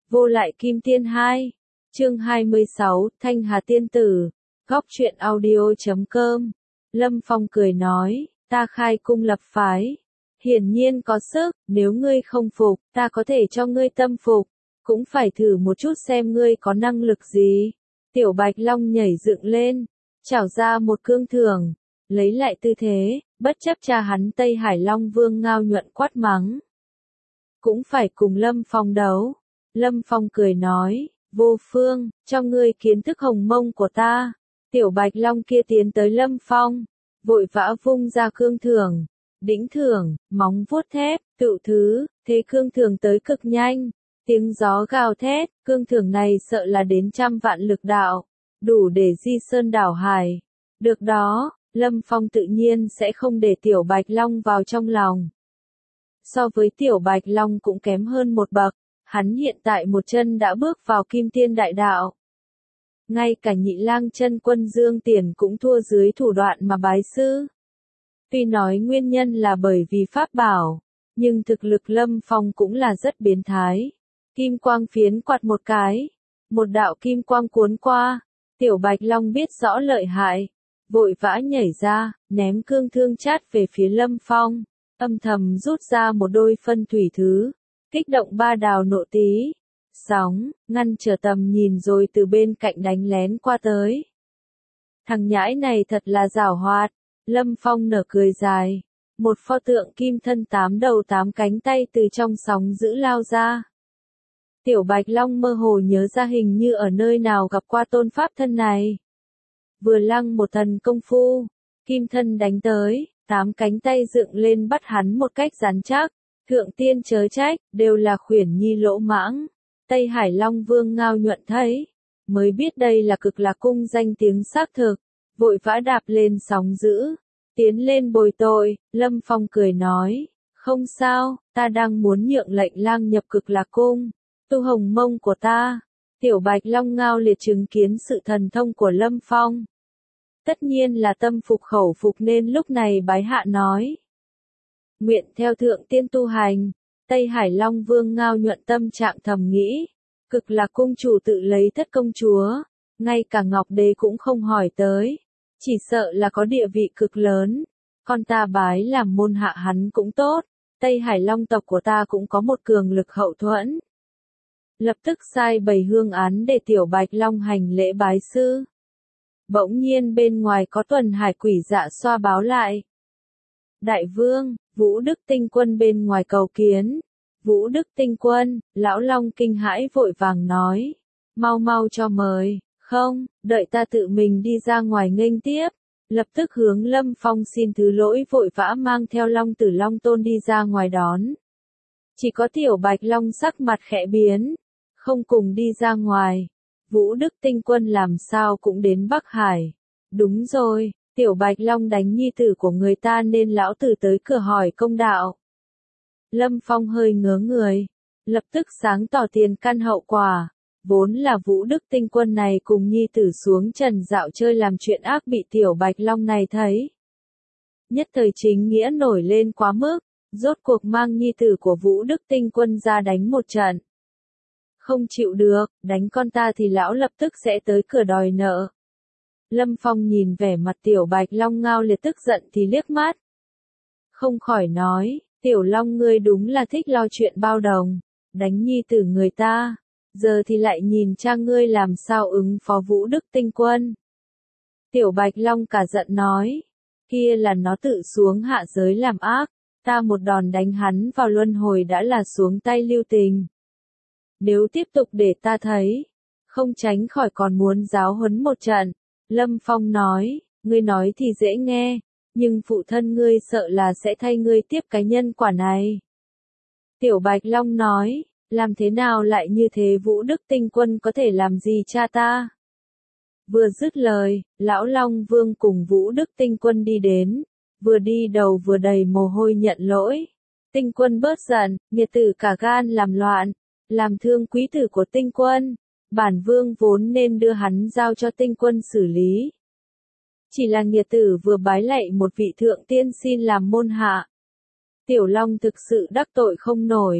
Vô lại kim tiên 2. Chương 26, Thanh Hà tiên tử. Góc truyện audio.com. Lâm Phong cười nói, ta khai cung lập phái. Hiển nhiên có sức, nếu ngươi không phục, ta có thể cho ngươi tâm phục. Cũng phải thử một chút xem ngươi có năng lực gì. Tiểu Bạch Long nhảy dựng lên, chảo ra một cương thường, lấy lại tư thế, bất chấp cha hắn Tây Hải Long Vương Ngao Nhuận quát mắng. Cũng phải cùng Lâm Phong đấu. Lâm Phong cười nói, vô phương, cho ngươi kiến thức hồng mông của ta. Tiểu Bạch Long kia tiến tới Lâm Phong, vội vã vung ra cương thường, đĩnh thường, móng vuốt thép, tự thứ, thế cương thường tới cực nhanh. Tiếng gió gào thét, cương thường này sợ là đến 100 vạn lực đạo, đủ để di sơn đảo hải. Được đó, Lâm Phong tự nhiên sẽ không để Tiểu Bạch Long vào trong lòng. So với Tiểu Bạch Long cũng kém hơn một bậc, hắn hiện tại một chân đã bước vào kim tiên đại đạo. Ngay cả Nhị Lang Chân Quân Dương Tiền cũng thua dưới thủ đoạn mà bái sư. Tuy nói nguyên nhân là bởi vì pháp bảo, nhưng thực lực Lâm Phong cũng là rất biến thái. Kim quang phiến quạt một cái, một đạo kim quang cuốn qua, Tiểu Bạch Long biết rõ lợi hại, vội vã nhảy ra, ném cương thương chát về phía Lâm Phong, âm thầm rút ra một đôi phân thủy thứ, kích động ba đào nộ tí, sóng, ngăn trở tầm nhìn rồi từ bên cạnh đánh lén qua tới. Thằng nhãi này thật là giảo hoạt, Lâm Phong nở cười dài, một pho tượng kim thân 8 đầu 8 cánh tay từ trong sóng dữ lao ra. Tiểu Bạch Long mơ hồ nhớ ra hình như ở nơi nào gặp qua tôn pháp thân này. Vừa lăng một thần công phu, kim thân đánh tới, 8 cánh tay dựng lên bắt hắn một cách rắn chắc. Thượng tiên chớ trách, đều là khuyển nhi lỗ mãng. Tây Hải Long Vương Ngao Nhuận thấy, mới biết đây là Cực Lạc Cung danh tiếng xác thực, vội vã đạp lên sóng dữ, tiến lên bồi tội. Lâm Phong cười nói, không sao, ta đang muốn nhượng lệnh lang nhập Cực Lạc Cung, tu hồng mông của ta. Tiểu Bạch Long Ngao liệt chứng kiến sự thần thông của Lâm Phong. Tất nhiên là tâm phục khẩu phục nên lúc này bái hạ nói. Nguyện theo thượng tiên tu hành. Tây Hải Long Vương Ngao Nhuận tâm trạng thầm nghĩ, Cực Lạc cung chủ tự lấy thất công chúa, ngay cả Ngọc Đế cũng không hỏi tới, chỉ sợ là có địa vị cực lớn, con ta bái làm môn hạ hắn cũng tốt, Tây Hải Long tộc của ta cũng có một cường lực hậu thuẫn. Lập tức sai bày hương án để Tiểu Bạch Long hành lễ bái sư. Bỗng nhiên bên ngoài có Tuần Hải Quỷ Dạ Xoa báo lại. Đại vương, Vũ Đức Tinh Quân bên ngoài cầu kiến. Vũ Đức Tinh Quân, Lão Long kinh hãi vội vàng nói. Mau mau cho mời, không, đợi ta tự mình đi ra ngoài nghênh tiếp. Lập tức hướng Lâm Phong xin thứ lỗi vội vã mang theo Long Tử Long Tôn đi ra ngoài đón. Chỉ có Tiểu Bạch Long sắc mặt khẽ biến, không cùng đi ra ngoài. Vũ Đức Tinh Quân làm sao cũng đến Bắc Hải. Đúng rồi. Tiểu Bạch Long đánh nhi tử của người ta nên lão tử tới cửa hỏi công đạo. Lâm Phong hơi ngớ người, lập tức sáng tỏ tiền căn hậu quả, vốn là Vũ Đức Tinh Quân này cùng nhi tử xuống trần dạo chơi làm chuyện ác bị Tiểu Bạch Long này thấy. Nhất thời chính nghĩa nổi lên quá mức, rốt cuộc mang nhi tử của Vũ Đức Tinh Quân ra đánh một trận. Không chịu được, đánh con ta thì lão lập tức sẽ tới cửa đòi nợ. Lâm Phong nhìn vẻ mặt Tiểu Bạch Long Ngao liệt tức giận thì liếc mắt. Không khỏi nói, Tiểu Long ngươi đúng là thích lo chuyện bao đồng, đánh nhi tử người ta, giờ thì lại nhìn cha ngươi làm sao ứng phó Vũ Đức Tinh Quân. Tiểu Bạch Long cả giận nói, kia là nó tự xuống hạ giới làm ác, ta một đòn đánh hắn vào luân hồi đã là xuống tay lưu tình. Nếu tiếp tục để ta thấy, không tránh khỏi còn muốn giáo huấn một trận. Lâm Phong nói, ngươi nói thì dễ nghe, nhưng phụ thân ngươi sợ là sẽ thay ngươi tiếp cái nhân quả này. Tiểu Bạch Long nói, làm thế nào lại như thế Vũ Đức Tinh Quân có thể làm gì cha ta? Vừa dứt lời, Lão Long Vương cùng Vũ Đức Tinh Quân đi đến, vừa đi đầu vừa đầy mồ hôi nhận lỗi. Tinh Quân bớt giận, nghiệt tử cả gan làm loạn, làm thương quý tử của Tinh Quân. Bản vương vốn nên đưa hắn giao cho Tinh Quân xử lý. Chỉ là nghiệt tử vừa bái lạy một vị thượng tiên xin làm môn hạ. Tiểu Long thực sự đắc tội không nổi.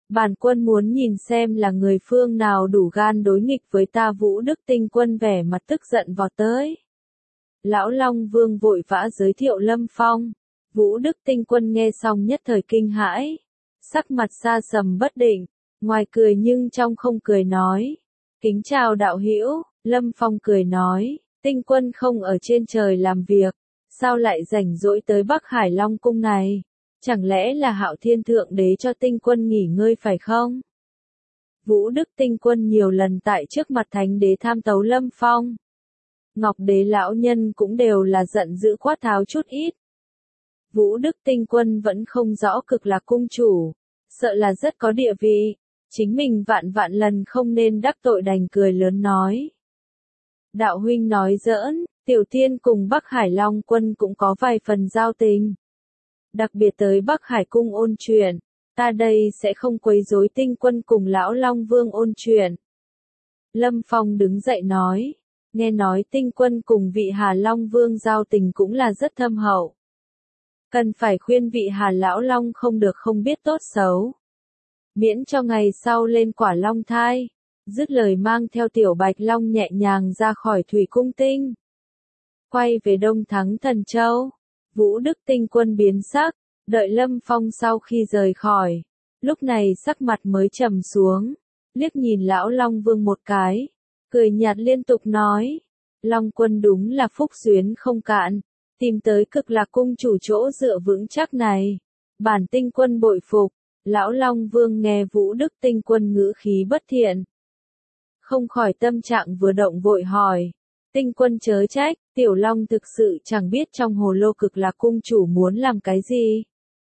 Bản quân muốn nhìn xem là người phương nào đủ gan đối nghịch với ta. Vũ Đức Tinh Quân vẻ mặt tức giận vọt tới. Lão Long Vương vội vã giới thiệu Lâm Phong. Vũ Đức Tinh Quân nghe xong nhất thời kinh hãi. Sắc mặt xa sầm bất định, ngoài cười nhưng trong không cười nói. Kính chào đạo hữu. Lâm Phong cười nói, Tinh Quân không ở trên trời làm việc, sao lại rảnh rỗi tới Bắc Hải Long Cung này? Chẳng lẽ là Hạo Thiên Thượng Đế cho Tinh Quân nghỉ ngơi phải không? Vũ Đức Tinh Quân nhiều lần tại trước mặt Thánh Đế tham tấu Lâm Phong. Ngọc Đế lão nhân cũng đều là giận dữ quát tháo chút ít. Vũ Đức Tinh Quân vẫn không rõ Cực Lạc cung chủ, sợ là rất có địa vị, chính mình vạn vạn lần không nên đắc tội, đành cười lớn nói. Đạo huynh nói giỡn, Tiểu Tiên cùng Bắc Hải Long Quân cũng có vài phần giao tình. Đặc biệt tới Bắc Hải cung ôn chuyện, ta đây sẽ không quấy rối Tinh Quân cùng lão Long Vương ôn chuyện. Lâm Phong đứng dậy nói, nghe nói Tinh Quân cùng vị Hà Long Vương giao tình cũng là rất thâm hậu. Cần phải khuyên vị Hà lão Long không được không biết tốt xấu. Miễn cho ngày sau lên quả long thai. Dứt lời mang theo Tiểu Bạch Long nhẹ nhàng ra khỏi Thủy Cung Tinh. Quay về Đông Thắng Thần Châu. Vũ Đức Tinh Quân biến sắc, đợi Lâm Phong sau khi rời khỏi. Lúc này sắc mặt mới trầm xuống, liếc nhìn lão Long Vương một cái, cười nhạt liên tục nói. Long Quân đúng là phúc duyên không cạn, tìm tới Cực Lạc cung chủ chỗ dựa vững chắc này. Bản Tinh Quân bội phục. Lão Long Vương nghe Vũ Đức Tinh Quân ngữ khí bất thiện, không khỏi tâm trạng vừa động vội hỏi. Tinh Quân chớ trách, Tiểu Long thực sự chẳng biết trong hồ lô Cực Lạc cung chủ muốn làm cái gì.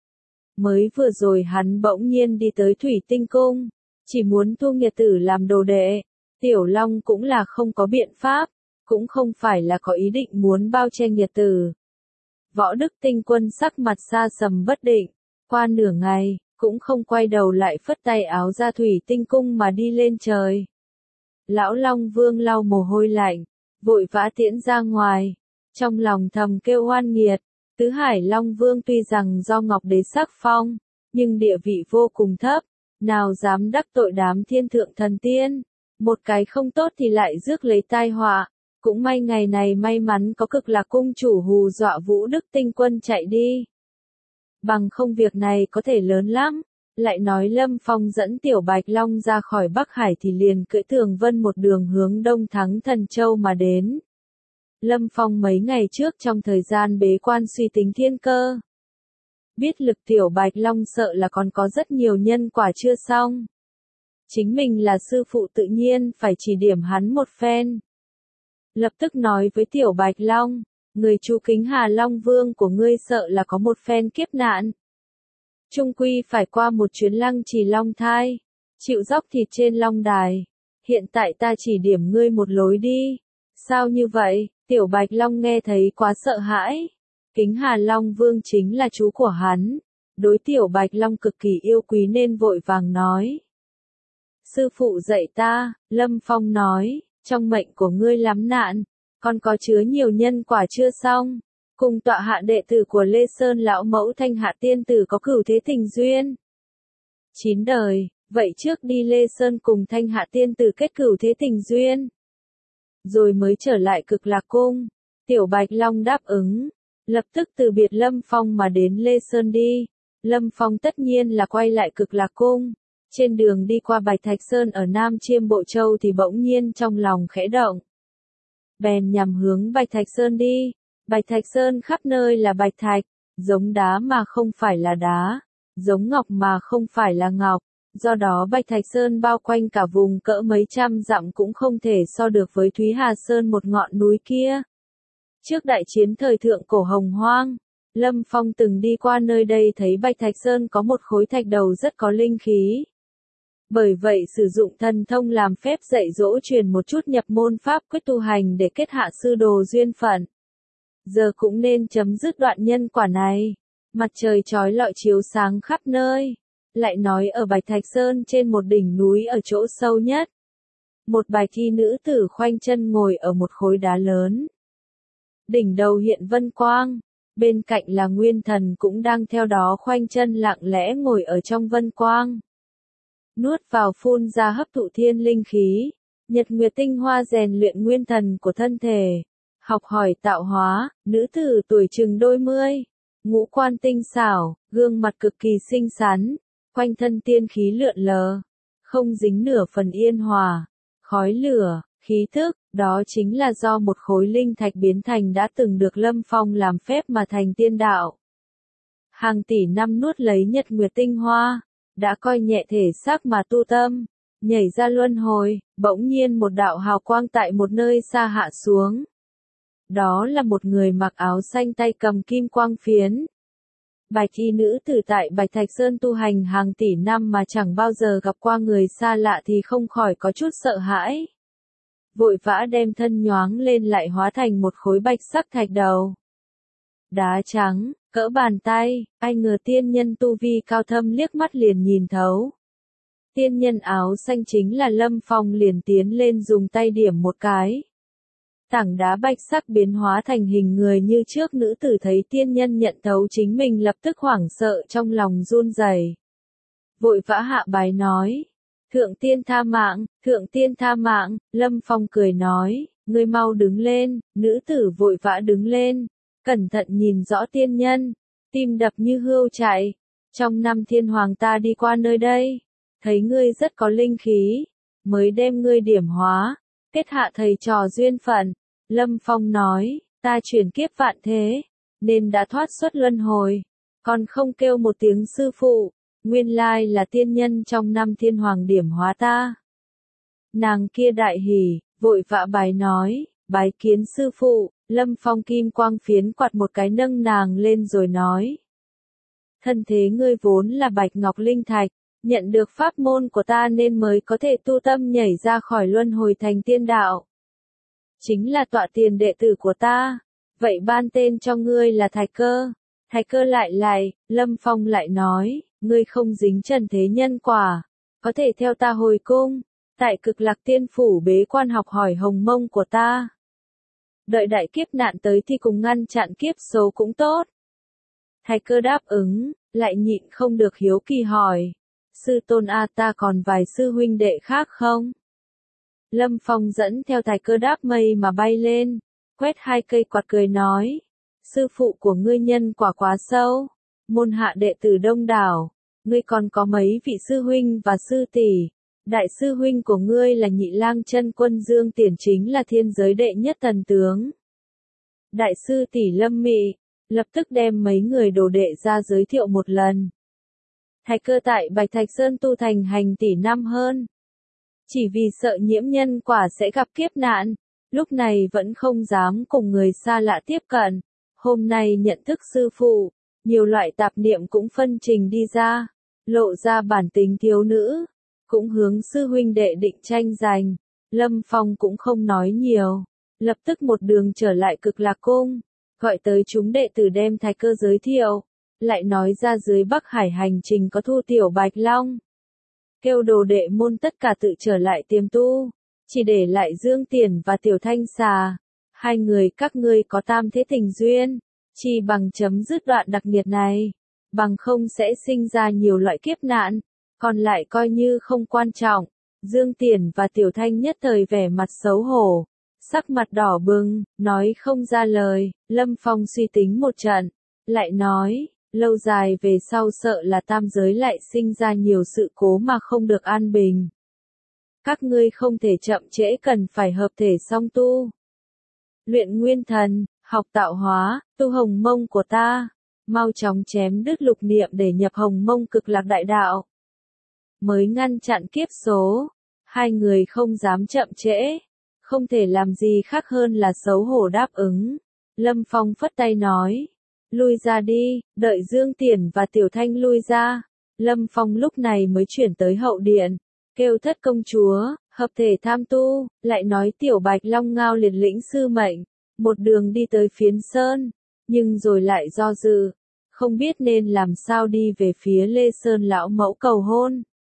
Mới vừa rồi hắn bỗng nhiên đi tới Thủy Tinh Cung, chỉ muốn thu Nghiệt Tử làm đồ đệ. Tiểu Long cũng là không có biện pháp, cũng không phải là có ý định muốn bao che Nghiệt Tử. Võ Đức Tinh Quân sắc mặt xa sầm bất định, qua nửa ngày, cũng không quay đầu lại phất tay áo ra Thủy Tinh Cung mà đi lên trời. Lão Long Vương lau mồ hôi lạnh, vội vã tiễn ra ngoài, trong lòng thầm kêu oan nghiệt. Tứ Hải Long Vương tuy rằng do Ngọc Đế sắc phong, nhưng địa vị vô cùng thấp, nào dám đắc tội đám thiên thượng thần tiên. Một cái không tốt thì lại rước lấy tai họa. Cũng may ngày này may mắn có Cực Lạc cung chủ hù dọa Vũ Đức Tinh Quân chạy đi. Bằng không việc này có thể lớn lắm. Lại nói Lâm Phong dẫn Tiểu Bạch Long ra khỏi Bắc Hải thì liền cưỡi Thường Vân một đường hướng Đông Thắng Thần Châu mà đến. Lâm Phong mấy ngày trước trong thời gian bế quan suy tính thiên cơ. Biết lực Tiểu Bạch Long sợ là còn có rất nhiều nhân quả chưa xong. Chính mình là sư phụ tự nhiên phải chỉ điểm hắn một phen. Lập tức nói với Tiểu Bạch Long, người chú kính Hà Long Vương của ngươi sợ là có một phen kiếp nạn. Trung quy phải qua một chuyến Lăng Trì Long thai, chịu dốc thịt trên Long Đài. Hiện tại ta chỉ điểm ngươi một lối đi. Sao như vậy? Tiểu Bạch Long nghe thấy quá sợ hãi. Kính Hà Long Vương chính là chú của hắn. Đối Tiểu Bạch Long cực kỳ yêu quý nên vội vàng nói. Sư phụ dạy ta, Lâm Phong nói, trong mệnh của ngươi lắm nạn, còn có chứa nhiều nhân quả chưa xong. Cùng tọa hạ đệ tử của Lê Sơn lão mẫu Thanh Hạ tiên tử có cửu thế tình duyên. 9 đời, vậy trước đi Lê Sơn cùng Thanh Hạ tiên tử kết cửu thế tình duyên. Rồi mới trở lại Cực Lạc cung. Tiểu Bạch Long đáp ứng, lập tức từ biệt Lâm Phong mà đến Lê Sơn đi. Lâm Phong tất nhiên là quay lại Cực Lạc cung. Trên đường đi qua Bạch Thạch Sơn ở Nam Chiêm Bộ Châu thì bỗng nhiên trong lòng khẽ động. Bèn nhằm hướng Bạch Thạch Sơn đi. Bạch Thạch Sơn khắp nơi là bạch thạch, giống đá mà không phải là đá, giống ngọc mà không phải là ngọc. Do đó Bạch Thạch Sơn bao quanh cả vùng cỡ mấy trăm dặm cũng không thể so được với Thúy Hà Sơn một ngọn núi kia. Trước đại chiến thời thượng cổ Hồng Hoang, Lâm Phong từng đi qua nơi đây thấy Bạch Thạch Sơn có một khối thạch đầu rất có linh khí. Bởi vậy sử dụng thần thông làm phép dạy dỗ truyền một chút nhập môn pháp quyết tu hành để kết hạ sư đồ duyên phận. Giờ cũng nên chấm dứt đoạn nhân quả này. Mặt trời chói lọi chiếu sáng khắp nơi. Lại nói ở Bạch Thạch Sơn trên một đỉnh núi ở chỗ sâu nhất. Một bạch y nữ tử khoanh chân ngồi ở một khối đá lớn. Đỉnh đầu hiện vân quang. Bên cạnh là Nguyên Thần cũng đang theo đó khoanh chân lặng lẽ ngồi ở trong vân quang. nuốt vào phun ra hấp thụ thiên linh khí, nhật nguyệt tinh hoa rèn luyện nguyên thần của thân thể, học hỏi tạo hóa, nữ tử tuổi chừng đôi mươi, ngũ quan tinh xảo, gương mặt cực kỳ xinh xắn, quanh thân tiên khí lượn lờ, không dính nửa phần yên hòa, khói lửa, khí thức, đó chính là do một khối linh thạch biến thành đã từng được Lâm Phong làm phép mà thành tiên đạo. Hàng tỷ năm nuốt lấy nhật nguyệt tinh hoa, đã coi nhẹ thể xác mà tu tâm, nhảy ra luân hồi, bỗng nhiên một đạo hào quang tại một nơi xa hạ xuống. Đó là một người mặc áo xanh tay cầm kim quang phiến. Bạch y nữ tử tại Bạch Thạch Sơn tu hành hàng tỷ năm mà chẳng bao giờ gặp qua người xa lạ thì không khỏi có chút sợ hãi. Vội vã đem thân nhoáng lên lại hóa thành một khối bạch sắc thạch đầu. Đá trắng, cỡ bàn tay, ai ngờ tiên nhân tu vi cao thâm liếc mắt liền nhìn thấu. Tiên nhân áo xanh chính là Lâm Phong liền tiến lên dùng tay điểm một cái. Tảng đá bạch sắc biến hóa thành hình người như trước, nữ tử thấy tiên nhân nhận thấu chính mình lập tức hoảng sợ trong lòng run rẩy. Vội vã hạ bái nói. Thượng tiên tha mạng, thượng tiên tha mạng, Lâm Phong cười nói, ngươi mau đứng lên, nữ tử vội vã đứng lên, cẩn thận nhìn rõ tiên nhân, tim đập như hươu chạy, trong năm thiên hoàng ta đi qua nơi đây, thấy ngươi rất có linh khí, mới đem ngươi điểm hóa, kết hạ thầy trò duyên phận, Lâm Phong nói, ta chuyển kiếp vạn thế, nên đã thoát xuất luân hồi, còn không kêu một tiếng sư phụ. Nguyên lai là tiên nhân trong năm thiên hoàng điểm hóa ta. Nàng kia đại hỉ, vội vã bái nói, bái kiến sư phụ, Lâm Phong kim quang phiến quạt một cái nâng nàng lên rồi nói. Thân thế ngươi vốn là bạch ngọc linh thạch, nhận được pháp môn của ta nên mới có thể tu tâm nhảy ra khỏi luân hồi thành tiên đạo. Chính là tọa tiền đệ tử của ta, vậy ban tên cho ngươi là Thạch Cơ. Thạch Cơ lại, Lâm Phong lại nói. Ngươi không dính trần thế nhân quả, có thể theo ta hồi cung, tại Cực Lạc Tiên phủ bế quan học hỏi hồng mông của ta. Đợi đại kiếp nạn tới thì cùng ngăn chặn kiếp số cũng tốt. Thạch Cơ đáp ứng, lại nhịn không được hiếu kỳ hỏi, sư tôn a ta còn vài sư huynh đệ khác không? Lâm Phong dẫn theo Thạch Cơ đáp mây mà bay lên, quét hai cây quạt cười nói, sư phụ của ngươi nhân quả quá sâu, môn hạ đệ tử đông đảo. Ngươi còn có mấy vị sư huynh và sư tỷ, đại sư huynh của ngươi là Nhị Lang Chân Quân Dương Tiền chính là thiên giới đệ nhất thần tướng. Đại sư tỷ Lâm Mị, lập tức đem mấy người đồ đệ ra giới thiệu một lần. Thạch Cơ tại Bạch Thạch Sơn tu thành hành tỷ năm hơn. Chỉ vì sợ nhiễm nhân quả sẽ gặp kiếp nạn, lúc này vẫn không dám cùng người xa lạ tiếp cận. Hôm nay nhận thức sư phụ, nhiều loại tạp niệm cũng phân trình đi ra. Lộ ra bản tính thiếu nữ, cũng hướng sư huynh đệ định tranh giành, Lâm Phong cũng không nói nhiều, lập tức một đường trở lại Cực Lạc cung, gọi tới chúng đệ tử đem Thạch Cơ giới thiệu, lại nói ra dưới Bắc Hải hành trình có thu tiểu Bạch Long. Kêu đồ đệ môn tất cả tự trở lại tiềm tu, chỉ để lại Dương Tiền và Tiểu Thanh Xà, hai người các ngươi có tam thế tình duyên, chỉ bằng chấm dứt đoạn đặc biệt này. Bằng không sẽ sinh ra nhiều loại kiếp nạn, còn lại coi như không quan trọng. Dương Tiền và Tiểu Thanh nhất thời vẻ mặt xấu hổ, sắc mặt đỏ bừng, nói không ra lời. Lâm Phong suy tính một trận, lại nói, lâu dài về sau sợ là tam giới lại sinh ra nhiều sự cố mà không được an bình. Các ngươi không thể chậm trễ, cần phải hợp thể song tu. Luyện nguyên thần, học tạo hóa, tu hồng mông của ta. Mau chóng chém đứt lục niệm để nhập hồng mông cực lạc đại đạo. Mới ngăn chặn kiếp số, hai người không dám chậm trễ, không thể làm gì khác hơn là xấu hổ đáp ứng. Lâm Phong phất tay nói, lui ra đi, đợi Dương Tiền và Tiểu Thanh lui ra. Lâm Phong lúc này mới chuyển tới hậu điện, kêu Thất công chúa, hợp thể tham tu, lại nói Tiểu Bạch Long ngao liệt lĩnh sư mệnh, một đường đi tới Phiến Sơn. Nhưng rồi lại do dự, không biết nên làm sao đi về phía Lê Sơn lão mẫu cầu hôn.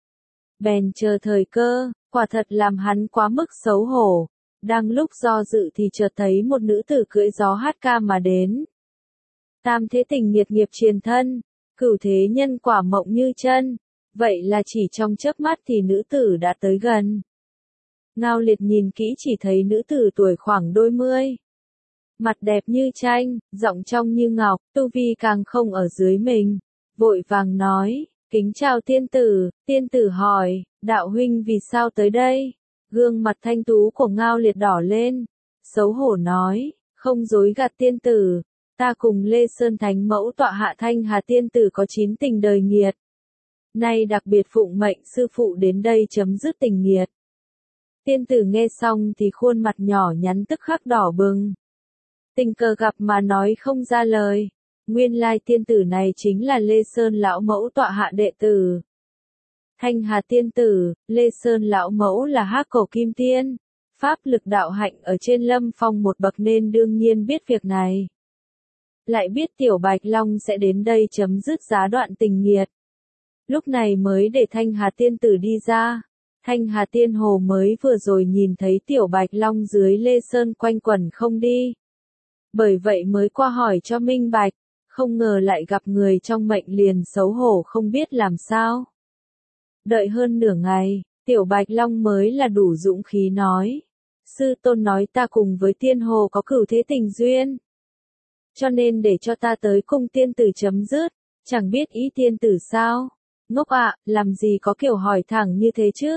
Bèn chờ thời cơ, quả thật làm hắn quá mức xấu hổ. Đang lúc do dự thì chợt thấy một nữ tử cưỡi gió hát ca mà đến. Tam thế tình nghiệt nghiệp triền thân, cửu thế nhân quả mộng như chân, Vậy là chỉ trong chớp mắt thì nữ tử đã tới gần. Ngao Liệt nhìn kỹ chỉ thấy nữ tử tuổi khoảng đôi mươi. Mặt đẹp như tranh, giọng trong như ngọc, tu vi càng không ở dưới mình. Vội vàng nói, kính chào tiên tử hỏi, đạo huynh vì sao tới đây? Gương mặt thanh tú của Ngao Liệt đỏ lên, xấu hổ nói, không dối gạt tiên tử, ta cùng Lê Sơn Thánh Mẫu tọa hạ Thanh Hà tiên tử có 9 tình đời nghiệt. Nay đặc biệt phụng mệnh sư phụ đến đây chấm dứt tình nghiệt. Tiên tử nghe xong thì khuôn mặt nhỏ nhắn tức khắc đỏ bừng. Tình cờ gặp mà nói không ra lời. Nguyên lai tiên tử này chính là Lê Sơn lão mẫu tọa hạ đệ tử. Thanh Hà tiên tử, Lê Sơn lão mẫu là Hắc Cổ Kim Tiên. Pháp lực đạo hạnh ở trên Lâm Phong một bậc nên đương nhiên biết việc này. Lại biết Tiểu Bạch Long sẽ đến đây chấm dứt giá đoạn tình nghiệt. Lúc này mới để Thanh Hà tiên tử đi ra. Thanh Hà tiên hồ mới vừa rồi nhìn thấy Tiểu Bạch Long dưới Lê Sơn quanh quẩn không đi. Bởi vậy mới qua hỏi cho minh bạch, không ngờ lại gặp người trong mệnh liền xấu hổ không biết làm sao. Đợi hơn nửa ngày, Tiểu Bạch Long mới là đủ dũng khí nói. Sư tôn nói ta cùng với tiên hồ có cửu thế tình duyên. Cho nên để cho ta tới cung tiên tử chấm dứt, chẳng biết ý tiên tử sao. Ngốc ạ, làm gì có kiểu hỏi thẳng như thế chứ?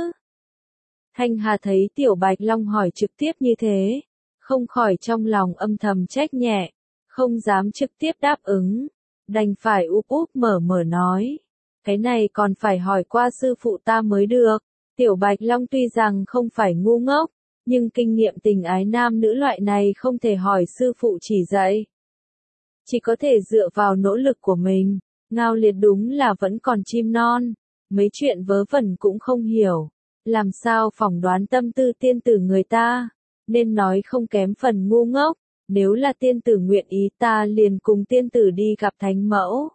Thanh Hà thấy Tiểu Bạch Long hỏi trực tiếp như thế, không khỏi trong lòng âm thầm trách nhẹ, không dám trực tiếp đáp ứng, đành phải úp úp mở mở nói. Cái này còn phải hỏi qua sư phụ ta mới được. Tiểu Bạch Long tuy rằng không phải ngu ngốc, nhưng kinh nghiệm tình ái nam nữ loại này không thể hỏi sư phụ chỉ dạy. Chỉ có thể dựa vào nỗ lực của mình. Ngao Liệt đúng là vẫn còn chim non, mấy chuyện vớ vẩn cũng không hiểu, làm sao phỏng đoán tâm tư tiên tử người ta, nên nói không kém phần ngu ngốc, nếu là tiên tử nguyện ý ta liền cùng tiên tử đi gặp thánh mẫu.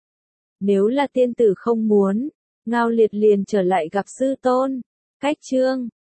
Nếu là tiên tử không muốn, Ngao Liệt liền trở lại gặp sư tôn. Cách chương